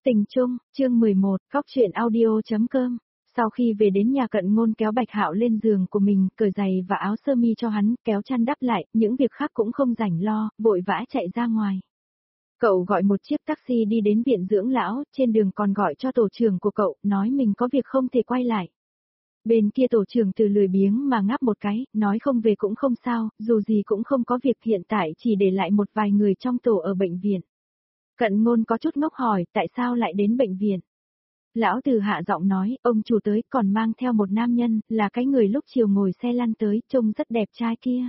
Tình chung, chương 11, góc truyện audio.com. Sau khi về đến nhà Cận Ngôn kéo Bạch Hạo lên giường của mình, cởi giày và áo sơ mi cho hắn, kéo chăn đắp lại, những việc khác cũng không rảnh lo, vội vã chạy ra ngoài. Cậu gọi một chiếc taxi đi đến viện dưỡng lão, trên đường còn gọi cho tổ trưởng của cậu, nói mình có việc không thể quay lại. Bên kia tổ trưởng từ lười biếng mà ngáp một cái, nói không về cũng không sao, dù gì cũng không có việc, hiện tại chỉ để lại một vài người trong tổ ở bệnh viện. Cận Ngôn có chút ngốc hỏi, tại sao lại đến bệnh viện? Lão Từ hạ giọng nói, ông chủ tới còn mang theo một nam nhân, là cái người lúc chiều ngồi xe lăn tới, trông rất đẹp trai kia.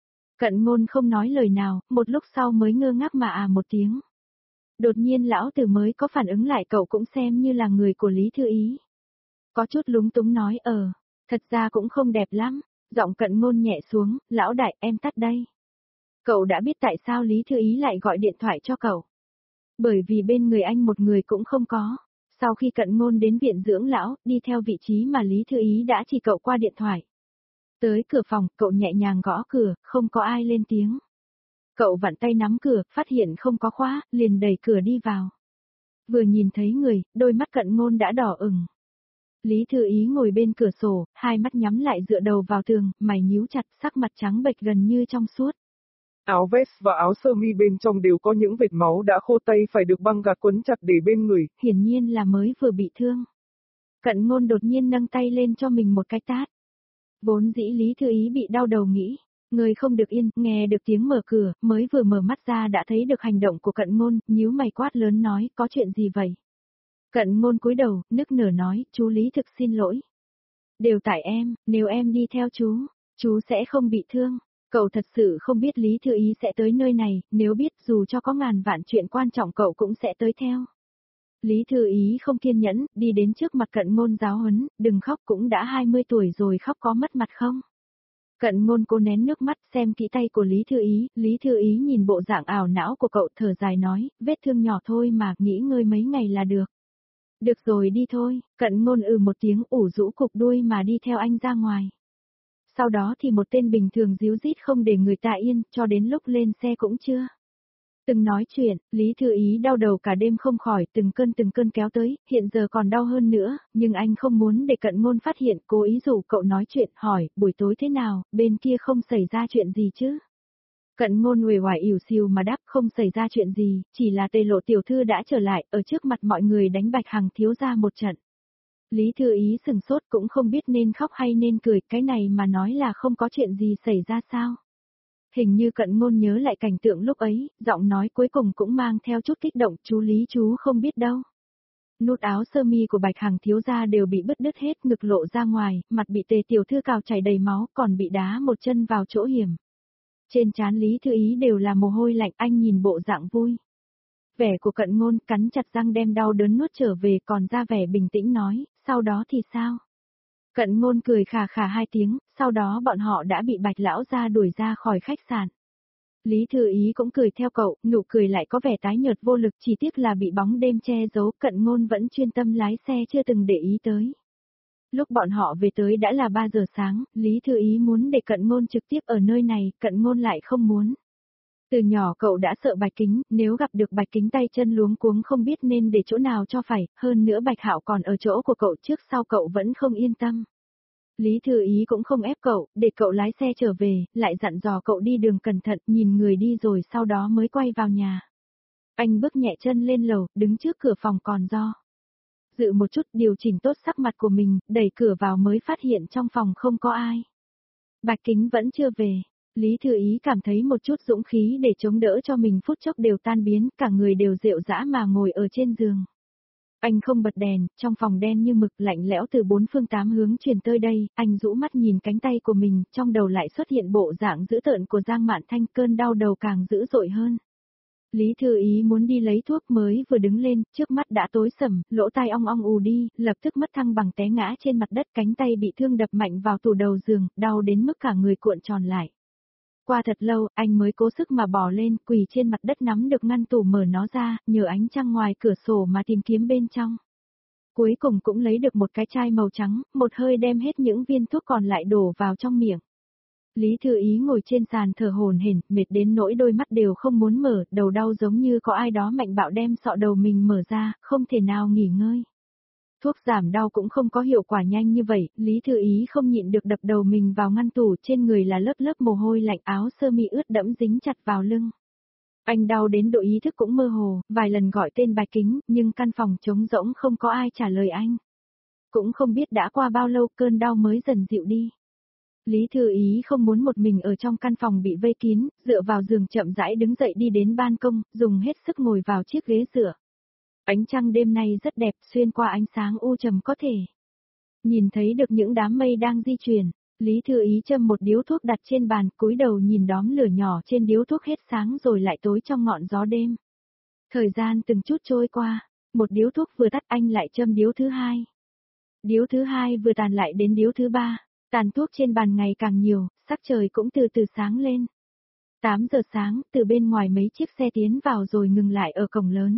Cận Ngôn không nói lời nào, một lúc sau mới ngơ ngác mà một tiếng. Đột nhiên Lão Từ mới có phản ứng lại, cậu cũng xem như là người của Lý Thư Ý. Có chút lúng túng nói, thật ra cũng không đẹp lắm. Giọng Cận Ngôn nhẹ xuống, lão đại, em tắt đây. Cậu đã biết tại sao Lý Thư Ý lại gọi điện thoại cho cậu. Bởi vì bên người anh một người cũng không có. Sau khi Cận Ngôn đến viện dưỡng lão, đi theo vị trí mà Lý Thư Ý đã chỉ cậu qua điện thoại. Tới cửa phòng, cậu nhẹ nhàng gõ cửa, không có ai lên tiếng. Cậu vặn tay nắm cửa, phát hiện không có khóa, liền đẩy cửa đi vào. Vừa nhìn thấy người, đôi mắt Cận Ngôn đã đỏ ửng. Lý Thư Ý ngồi bên cửa sổ, hai mắt nhắm lại dựa đầu vào tường, mày nhíu chặt, sắc mặt trắng bệch gần như trong suốt. Áo vest và áo sơ mi bên trong đều có những vệt máu đã khô, tay phải được băng gạc quấn chặt để bên người. Hiển nhiên là mới vừa bị thương. Cận Ngôn đột nhiên nâng tay lên cho mình một cái tát. Vốn dĩ Lý Thư Ý bị đau đầu nghĩ, người không được yên, nghe được tiếng mở cửa, mới vừa mở mắt ra đã thấy được hành động của Cận Ngôn, nhíu mày quát lớn nói, có chuyện gì vậy? Cận Ngôn cúi đầu, nức nở nói, chú Lý thực xin lỗi. Đều tại em, nếu em đi theo chú sẽ không bị thương. Cậu thật sự không biết Lý Thư Ý sẽ tới nơi này, nếu biết dù cho có ngàn vạn chuyện quan trọng cậu cũng sẽ tới theo. Lý Thư Ý không kiên nhẫn, đi đến trước mặt Cận Ngôn giáo huấn, đừng khóc, cũng đã 20 tuổi rồi, khóc có mất mặt không? Cận Ngôn cố nén nước mắt, xem kỹ tay của Lý Thư Ý nhìn bộ dạng ảo não của cậu, thở dài nói, vết thương nhỏ thôi mà, nghỉ ngơi mấy ngày là được. Được rồi, đi thôi. Cận Ngôn một tiếng, ủ rũ cục đuôi mà đi theo anh ra ngoài. Sau đó thì một tên bình thường díu dít không để người ta yên, cho đến lúc lên xe cũng chưa từng nói chuyện. Lý Thư Ý đau đầu cả đêm không khỏi, từng cơn kéo tới, hiện giờ còn đau hơn nữa, nhưng anh không muốn để Cận Ngôn phát hiện, cố ý rủ cậu nói chuyện, hỏi, buổi tối thế nào, bên kia không xảy ra chuyện gì chứ? Cận Ngôn uể oải ỉu xìu mà đáp, không xảy ra chuyện gì, chỉ là Tề Lộ tiểu thư đã trở lại, ở trước mặt mọi người đánh Bạch Hằng thiếu gia một trận. Lý Thư Ý sừng sốt, cũng không biết nên khóc hay nên cười, cái này mà nói là không có chuyện gì xảy ra sao? Hình như Cận Ngôn nhớ lại cảnh tượng lúc ấy, giọng nói cuối cùng cũng mang theo chút kích động, chú Lý chú không biết đâu. Nút áo sơ mi của Bạch Hằng thiếu gia đều bị bứt đứt hết, ngực lộ ra ngoài, mặt bị Tề tiểu thư cào chảy đầy máu, còn bị đá một chân vào chỗ hiểm. Trên trán Lý Thư Ý đều là mồ hôi lạnh, anh nhìn bộ dạng vui vẻ của Cận Ngôn, cắn chặt răng đem đau đớn nuốt trở về, còn ra vẻ bình tĩnh nói, sau đó thì sao? Cận Ngôn cười khà khà hai tiếng, sau đó bọn họ đã bị Bạch lão gia đuổi ra khỏi khách sạn. Lý Thư Ý cũng cười theo cậu, nụ cười lại có vẻ tái nhợt vô lực, chỉ tiếc là bị bóng đêm che giấu, Cận Ngôn vẫn chuyên tâm lái xe chưa từng để ý tới. Lúc bọn họ về tới đã là 3 giờ sáng, Lý Thư Ý muốn để Cận Ngôn trực tiếp ở nơi này, Cận Ngôn lại không muốn. Từ nhỏ cậu đã sợ Bạch Kính, nếu gặp được Bạch Kính tay chân luống cuống không biết nên để chỗ nào cho phải, hơn nữa Bạch Hạo còn ở chỗ của cậu, trước sau cậu vẫn không yên tâm. Lý Thư Ý cũng không ép cậu, để cậu lái xe trở về, lại dặn dò cậu đi đường cẩn thận, nhìn người đi rồi sau đó mới quay vào nhà. Anh bước nhẹ chân lên lầu, đứng trước cửa phòng còn dự một chút, điều chỉnh tốt sắc mặt của mình, đẩy cửa vào mới phát hiện trong phòng không có ai. Bạch Kính vẫn chưa về. Lý Thư Ý cảm thấy một chút dũng khí để chống đỡ cho mình phút chốc đều tan biến, cả người đều rệu rã mà ngồi ở trên giường. Anh không bật đèn, trong phòng đen như mực, lạnh lẽo từ bốn phương tám hướng truyền tới đây, anh rũ mắt nhìn cánh tay của mình, trong đầu lại xuất hiện bộ dạng dữ tợn của Giang Mạn Thanh, cơn đau đầu càng dữ dội hơn. Lý Thư Ý muốn đi lấy thuốc, mới vừa đứng lên, trước mắt đã tối sầm, lỗ tai ong ong ù đi, lập tức mất thăng bằng té ngã trên mặt đất, cánh tay bị thương đập mạnh vào tủ đầu giường, đau đến mức cả người cuộn tròn lại. Qua thật lâu, anh mới cố sức mà bò lên, quỳ trên mặt đất nắm được ngăn tủ mở nó ra, nhờ ánh trăng ngoài cửa sổ mà tìm kiếm bên trong. Cuối cùng cũng lấy được một cái chai màu trắng, một hơi đem hết những viên thuốc còn lại đổ vào trong miệng. Lý Thư Ý ngồi trên sàn thở hổn hển, mệt đến nỗi đôi mắt đều không muốn mở, đầu đau giống như có ai đó mạnh bạo đem sọ đầu mình mở ra, không thể nào nghỉ ngơi. Thuốc giảm đau cũng không có hiệu quả nhanh như vậy, Lý Thư Ý không nhịn được đập đầu mình vào ngăn tủ, trên người là lớp lớp mồ hôi lạnh, áo sơ mi ướt đẫm dính chặt vào lưng. Anh đau đến độ ý thức cũng mơ hồ, vài lần gọi tên Bạch Kính, nhưng căn phòng trống rỗng không có ai trả lời anh. Cũng không biết đã qua bao lâu cơn đau mới dần dịu đi. Lý Thư Ý không muốn một mình ở trong căn phòng bị vây kín, dựa vào giường chậm rãi đứng dậy đi đến ban công, dùng hết sức ngồi vào chiếc ghế dựa. Ánh trăng đêm nay rất đẹp, xuyên qua ánh sáng u trầm có thể nhìn thấy được những đám mây đang di chuyển. Lý Thư Ý châm một điếu thuốc đặt trên bàn, cúi đầu nhìn đóm lửa nhỏ trên điếu thuốc hết sáng rồi lại tối trong ngọn gió đêm. Thời gian từng chút trôi qua, một điếu thuốc vừa tắt anh lại châm điếu thứ hai. Điếu thứ hai vừa tàn lại đến điếu thứ ba, tàn thuốc trên bàn ngày càng nhiều, sắc trời cũng từ từ sáng lên. 8 giờ sáng, từ bên ngoài mấy chiếc xe tiến vào rồi ngừng lại ở cổng lớn.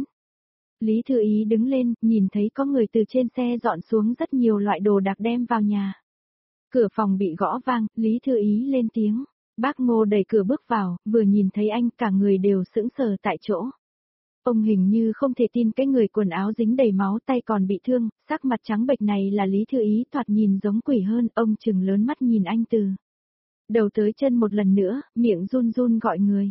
Lý Thư Ý đứng lên, nhìn thấy có người từ trên xe dọn xuống rất nhiều loại đồ đạc đem vào nhà. Cửa phòng bị gõ vang, Lý Thư Ý lên tiếng. Bác Ngô đẩy cửa bước vào, vừa nhìn thấy anh cả người đều sững sờ tại chỗ. Ông hình như không thể tin cái người quần áo dính đầy máu tay còn bị thương, sắc mặt trắng bệch này là Lý Thư Ý, thoạt nhìn giống quỷ hơn, ông trừng lớn mắt nhìn anh từ đầu tới chân một lần nữa, miệng run run gọi người.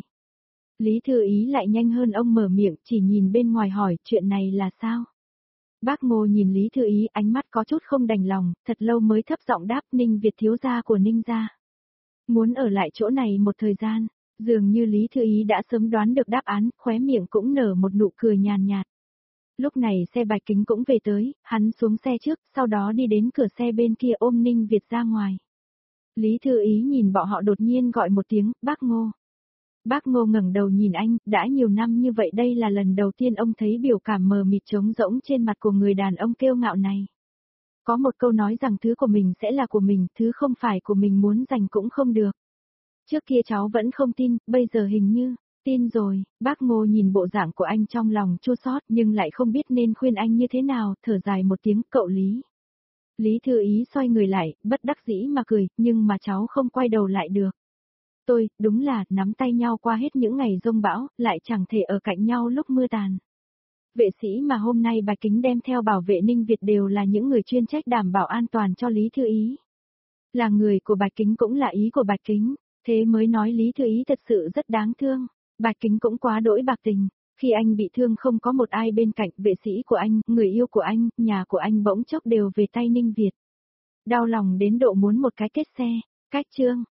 Lý Thư Ý lại nhanh hơn ông mở miệng, chỉ nhìn bên ngoài hỏi chuyện này là sao. Bác Ngô nhìn Lý Thư Ý, ánh mắt có chút không đành lòng, thật lâu mới thấp giọng đáp, Ninh Việt thiếu gia của Ninh gia muốn ở lại chỗ này một thời gian. Dường như Lý Thư Ý đã sớm đoán được đáp án, khóe miệng cũng nở một nụ cười nhàn nhạt. Lúc này xe Bạch Kính cũng về tới, hắn xuống xe trước, sau đó đi đến cửa xe bên kia ôm Ninh Việt ra ngoài. Lý Thư Ý nhìn bọn họ đột nhiên gọi một tiếng, bác Ngô. Bác Ngô ngẩng đầu nhìn anh, đã nhiều năm như vậy đây là lần đầu tiên ông thấy biểu cảm mờ mịt trống rỗng trên mặt của người đàn ông kiêu ngạo này. Có một câu nói rằng thứ của mình sẽ là của mình, thứ không phải của mình muốn giành cũng không được. Trước kia cháu vẫn không tin, bây giờ hình như tin rồi. Bác Ngô nhìn bộ dạng của anh trong lòng chua xót nhưng lại không biết nên khuyên anh như thế nào, thở dài một tiếng, cậu Lý. Lý Thư Ý xoay người lại, bất đắc dĩ mà cười, nhưng mà cháu không quay đầu lại được. Tôi, đúng là, nắm tay nhau qua hết những ngày giông bão, lại chẳng thể ở cạnh nhau lúc mưa tàn. Vệ sĩ mà hôm nay Bạch Kính đem theo bảo vệ Ninh Việt đều là những người chuyên trách đảm bảo an toàn cho Lý Thư Ý. Là người của Bạch Kính cũng là ý của Bạch Kính, thế mới nói Lý Thư Ý thật sự rất đáng thương. Bạch Kính cũng quá đỗi bạc tình, khi anh bị thương không có một ai bên cạnh, vệ sĩ của anh, người yêu của anh, nhà của anh bỗng chốc đều về tay Ninh Việt. Đau lòng đến độ muốn một cái kết xe, cách chương.